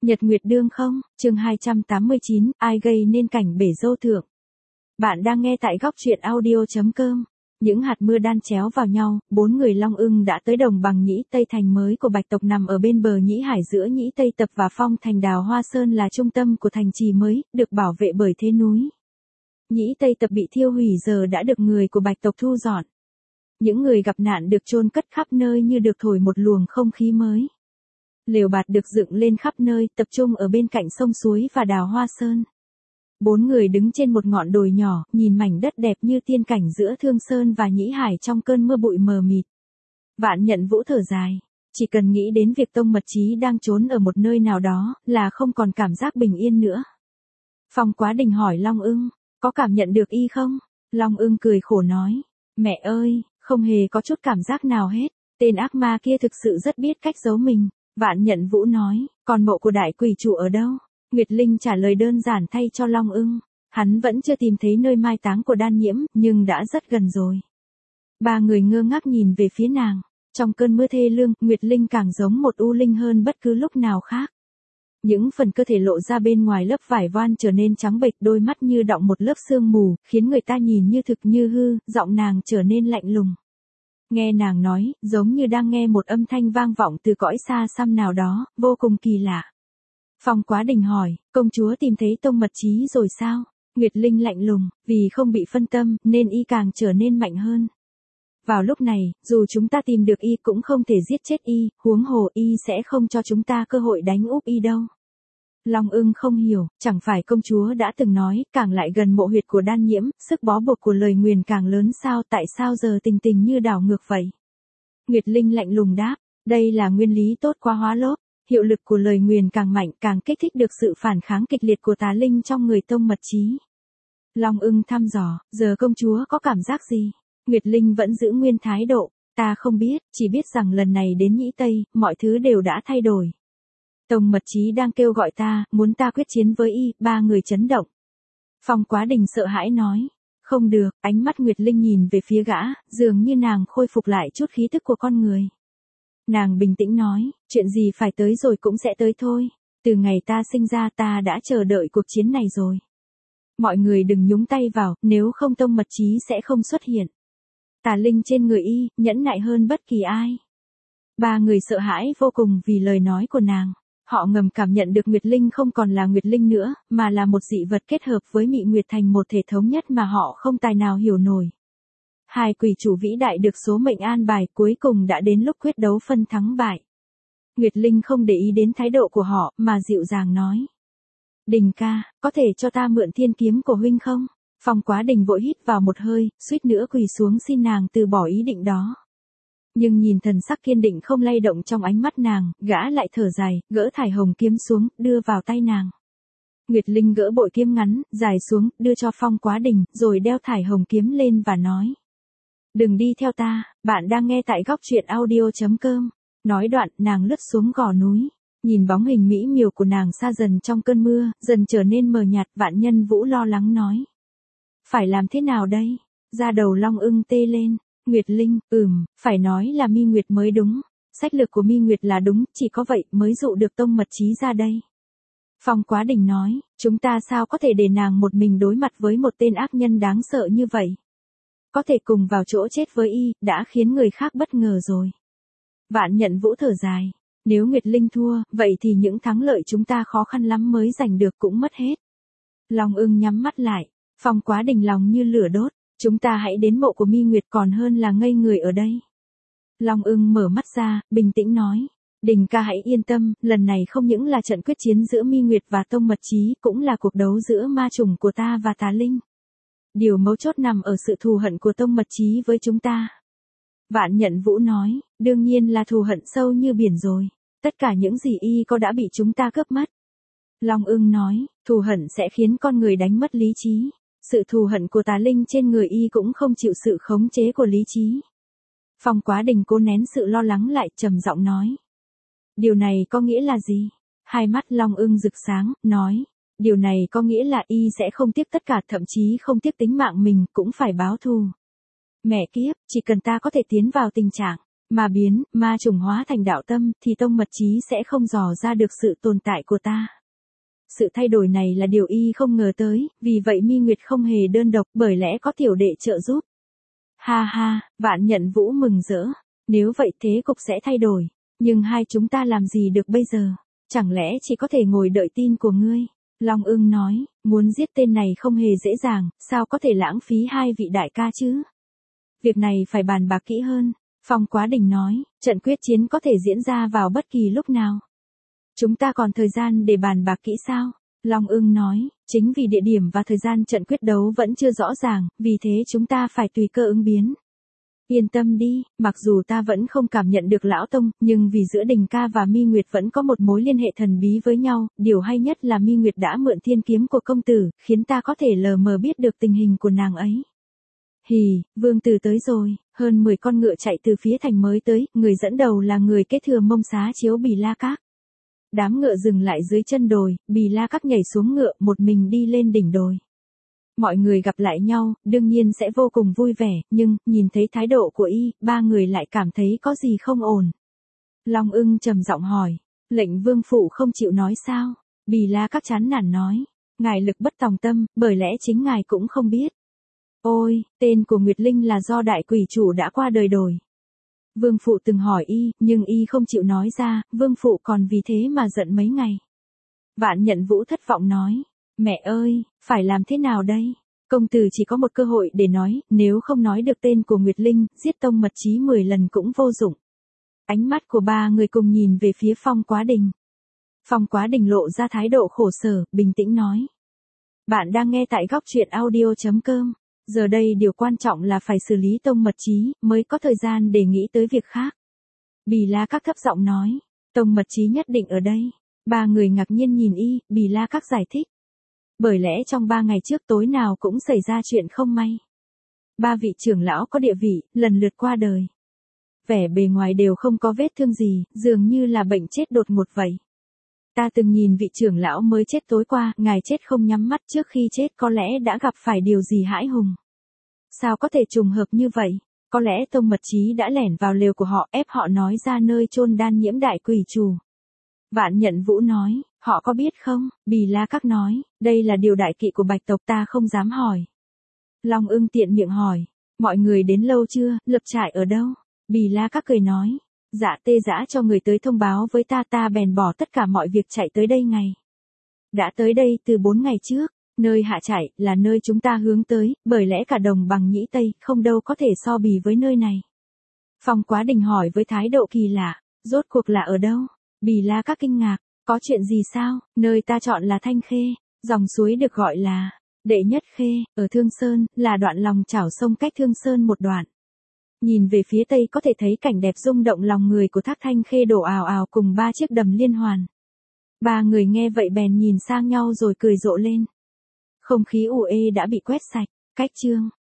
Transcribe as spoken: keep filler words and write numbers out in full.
Nhật Nguyệt Đương không, chương hai trăm tám mươi chín, ai gây nên cảnh bể dâu thượng. Bạn đang nghe tại góc truyện audio.com. Những hạt mưa đan chéo vào nhau, bốn người Long Ưng đã tới đồng bằng Nhĩ Tây Thành mới của Bạch tộc nằm ở bên bờ Nhĩ Hải giữa Nhĩ Tây Tập và Phong Thành. Đào Hoa Sơn là trung tâm của thành trì mới, được bảo vệ bởi thế núi. Nhĩ Tây Tập bị thiêu hủy giờ đã được người của Bạch tộc thu dọn. Những người gặp nạn được chôn cất khắp nơi như được thổi một luồng không khí mới. Lều bạt được dựng lên khắp nơi, tập trung ở bên cạnh sông suối và Đào Hoa Sơn. Bốn người đứng trên một ngọn đồi nhỏ, nhìn mảnh đất đẹp như tiên cảnh giữa Thương Sơn và Nhĩ Hải trong cơn mưa bụi mờ mịt. Vạn Nhận Vũ thở dài, chỉ cần nghĩ đến việc Tông Mật Chí đang trốn ở một nơi nào đó, là không còn cảm giác bình yên nữa. Phong Quá Đình hỏi Long Ưng, có cảm nhận được y không? Long Ưng cười khổ nói, mẹ ơi, không hề có chút cảm giác nào hết, tên ác ma kia thực sự rất biết cách giấu mình. Vạn Nhận Vũ nói, còn mộ của đại quỷ chủ ở đâu? Nguyệt Linh trả lời đơn giản thay cho Long Ưng, hắn vẫn chưa tìm thấy nơi mai táng của Đan Nhiễm, nhưng đã rất gần rồi. Ba người ngơ ngác nhìn về phía nàng, trong cơn mưa thê lương, Nguyệt Linh càng giống một u linh hơn bất cứ lúc nào khác. Những phần cơ thể lộ ra bên ngoài lớp vải voan trở nên trắng bệch, đôi mắt như đọng một lớp sương mù, khiến người ta nhìn như thực như hư, giọng nàng trở nên lạnh lùng. Nghe nàng nói, giống như đang nghe một âm thanh vang vọng từ cõi xa xăm nào đó, vô cùng kỳ lạ. Phong Quá Đình hỏi, công chúa tìm thấy Tông Mật Chí rồi sao? Nguyệt Linh lạnh lùng, vì không bị phân tâm, nên y càng trở nên mạnh hơn. Vào lúc này, dù chúng ta tìm được y cũng không thể giết chết y, huống hồ y sẽ không cho chúng ta cơ hội đánh úp y đâu. Long Ưng không hiểu, chẳng phải công chúa đã từng nói, càng lại gần mộ huyệt của Đan Nhiễm, sức bó buộc của lời nguyền càng lớn sao, tại sao giờ tình tình như đảo ngược vậy? Nguyệt Linh lạnh lùng đáp, đây là nguyên lý tốt quá hóa lốp, hiệu lực của lời nguyền càng mạnh càng kích thích được sự phản kháng kịch liệt của tà linh trong người Tông Mật Chí. Long Ưng thăm dò, giờ công chúa có cảm giác gì? Nguyệt Linh vẫn giữ nguyên thái độ, ta không biết, chỉ biết rằng lần này đến Nhĩ Tây, mọi thứ đều đã thay đổi. Tông Mật Chí đang kêu gọi ta, muốn ta quyết chiến với y, ba người chấn động. Phong Quá Đình sợ hãi nói, không được, ánh mắt Nguyệt Linh nhìn về phía gã, dường như nàng khôi phục lại chút khí thức của con người. Nàng bình tĩnh nói, chuyện gì phải tới rồi cũng sẽ tới thôi, từ ngày ta sinh ra ta đã chờ đợi cuộc chiến này rồi. Mọi người đừng nhúng tay vào, nếu không Tông Mật Chí sẽ không xuất hiện. Tà linh trên người y, nhẫn nại hơn bất kỳ ai. Ba người sợ hãi vô cùng vì lời nói của nàng. Họ ngầm cảm nhận được Nguyệt Linh không còn là Nguyệt Linh nữa, mà là một dị vật kết hợp với Mị Nguyệt thành một thể thống nhất mà họ không tài nào hiểu nổi. Hai quỷ chủ vĩ đại được số mệnh an bài, cuối cùng đã đến lúc quyết đấu phân thắng bại. Nguyệt Linh không để ý đến thái độ của họ, mà dịu dàng nói. Đình ca, có thể cho ta mượn thiên kiếm của huynh không? Phong Quá Đình vội hít vào một hơi, suýt nữa quỳ xuống xin nàng từ bỏ ý định đó. Nhưng nhìn thần sắc kiên định không lay động trong ánh mắt nàng, gã lại thở dài, gỡ thải hồng kiếm xuống, đưa vào tay nàng. Nguyệt Linh gỡ bội kiếm ngắn, dài xuống, đưa cho Phong Quá Đình, rồi đeo thải hồng kiếm lên và nói. Đừng đi theo ta, bạn đang nghe tại góc truyện audio.com. Nói đoạn, nàng lướt xuống gò núi. Nhìn bóng hình mỹ miều của nàng xa dần trong cơn mưa, dần trở nên mờ nhạt, Vạn Nhân Vũ lo lắng nói. Phải làm thế nào đây? Da đầu Long Ưng tê lên. Nguyệt Linh, ừm, phải nói là Mi Nguyệt mới đúng. Sách lược của Mi Nguyệt là đúng, chỉ có vậy mới dụ được Tông Mật Chí ra đây. Phong Quá Đình nói, chúng ta sao có thể để nàng một mình đối mặt với một tên ác nhân đáng sợ như vậy? Có thể cùng vào chỗ chết với y, đã khiến người khác bất ngờ rồi. Vạn Nhận Vũ thở dài, nếu Nguyệt Linh thua, vậy thì những thắng lợi chúng ta khó khăn lắm mới giành được cũng mất hết. Long Ưng nhắm mắt lại, Phong Quá Đình lòng như lửa đốt. Chúng ta hãy đến mộ của Mi Nguyệt còn hơn là ngây người ở đây. Long Ưng mở mắt ra, bình tĩnh nói. Đình ca hãy yên tâm, lần này không những là trận quyết chiến giữa Mi Nguyệt và Tông Mật Chí, cũng là cuộc đấu giữa ma chủng của ta và tà linh. Điều mấu chốt nằm ở sự thù hận của Tông Mật Chí với chúng ta. Vạn Nhận Vũ nói, đương nhiên là thù hận sâu như biển rồi. Tất cả những gì y có đã bị chúng ta cướp mất. Long Ưng nói, thù hận sẽ khiến con người đánh mất lý trí. Sự thù hận của tà linh trên người y cũng không chịu sự khống chế của lý trí. Phong Quá Đình cố nén sự lo lắng lại, trầm giọng nói. Điều này có nghĩa là gì? Hai mắt Long Ưng rực sáng, nói. Điều này có nghĩa là y sẽ không tiếc tất cả, thậm chí không tiếc tính mạng mình, cũng phải báo thù. Mẹ kiếp, chỉ cần ta có thể tiến vào tình trạng mà biến, ma trùng hóa thành đạo tâm, thì tông mật chí sẽ không dò ra được sự tồn tại của ta. Sự thay đổi này là điều y không ngờ tới, vì vậy Mi Nguyệt không hề đơn độc, bởi lẽ có tiểu đệ trợ giúp. Ha ha, Vạn Nhận Vũ mừng rỡ. Nếu vậy thế cục sẽ thay đổi. Nhưng hai chúng ta làm gì được bây giờ? Chẳng lẽ chỉ có thể ngồi đợi tin của ngươi? Long Ưng nói, muốn giết tên này không hề dễ dàng, sao có thể lãng phí hai vị đại ca chứ? Việc này phải bàn bạc kỹ hơn. Phong Quá Đình nói, trận quyết chiến có thể diễn ra vào bất kỳ lúc nào. Chúng ta còn thời gian để bàn bạc kỹ sao? Long Ưng nói, chính vì địa điểm và thời gian trận quyết đấu vẫn chưa rõ ràng, vì thế chúng ta phải tùy cơ ứng biến. Yên tâm đi, mặc dù ta vẫn không cảm nhận được lão tông, nhưng vì giữa Đình ca và Mi Nguyệt vẫn có một mối liên hệ thần bí với nhau, điều hay nhất là Mi Nguyệt đã mượn thiên kiếm của công tử, khiến ta có thể lờ mờ biết được tình hình của nàng ấy. Hì, vương tử tới rồi, hơn mười con ngựa chạy từ phía thành mới tới, người dẫn đầu là người kế thừa Mông Xá Chiếu Bì La Các. Đám ngựa dừng lại dưới chân đồi, Bì La Các nhảy xuống ngựa, một mình đi lên đỉnh đồi. Mọi người gặp lại nhau, đương nhiên sẽ vô cùng vui vẻ, nhưng, nhìn thấy thái độ của y, ba người lại cảm thấy có gì không ổn. Long Ưng trầm giọng hỏi, lệnh vương phụ không chịu nói sao? Bì La Các chán nản nói, ngài lực bất tòng tâm, bởi lẽ chính ngài cũng không biết. Ôi, tên của Nguyệt Linh là do đại quỷ chủ đã qua đời đổi. Vương phụ từng hỏi y, nhưng y không chịu nói ra, vương phụ còn vì thế mà giận mấy ngày. Vạn Nhận Vũ thất vọng nói, mẹ ơi, phải làm thế nào đây? Công tử chỉ có một cơ hội để nói, nếu không nói được tên của Nguyệt Linh, giết tông mật chí mười lần cũng vô dụng. Ánh mắt của ba người cùng nhìn về phía Phong Quá Đình. Phong Quá Đình lộ ra thái độ khổ sở, bình tĩnh nói. Bạn đang nghe tại góc truyện audio chấm com. Giờ đây điều quan trọng là phải xử lý tông mật chí, mới có thời gian để nghĩ tới việc khác. Bì La Các thấp giọng nói, tông mật chí nhất định ở đây. Ba người ngạc nhiên nhìn y, Bì La Các giải thích. Bởi lẽ trong ba ngày trước tối nào cũng xảy ra chuyện không may. Ba vị trưởng lão có địa vị, lần lượt qua đời. Vẻ bề ngoài đều không có vết thương gì, dường như là bệnh chết đột ngột vậy. Ta từng nhìn vị trưởng lão mới chết tối qua, ngài chết không nhắm mắt, trước khi chết có lẽ đã gặp phải điều gì hãi hùng. Sao có thể trùng hợp như vậy? Có lẽ tông mật chí đã lẻn vào lều của họ, ép họ nói ra nơi chôn đan nhiễm đại quỷ chủ. Vạn Nhận Vũ nói, họ có biết không? Bì La Các nói, đây là điều đại kỵ của bạch tộc, ta không dám hỏi. Long Ưng tiện miệng hỏi, mọi người đến lâu chưa, lập trại ở đâu? Bì La Các cười nói, dạ tê dã cho người tới thông báo với ta, ta bèn bỏ tất cả mọi việc chạy tới đây ngày. Đã tới đây từ bốn ngày trước, nơi hạ trại là nơi chúng ta hướng tới, bởi lẽ cả đồng bằng Nhĩ Tây không đâu có thể so bì với nơi này. Phong Quá Đình hỏi với thái độ kỳ lạ, rốt cuộc là ở đâu? Bì La Các kinh ngạc, có chuyện gì sao? Nơi ta chọn là Thanh Khê, dòng suối được gọi là Đệ Nhất Khê, ở Thương Sơn, là đoạn lòng chảo sông cách Thương Sơn một đoạn. Nhìn về phía tây có thể thấy cảnh đẹp rung động lòng người của thác Thanh Khê đổ ào ào cùng ba chiếc đầm liên hoàn. Ba người nghe vậy bèn nhìn sang nhau rồi cười rộ lên. Không khí u ê đã bị quét sạch, cách chương.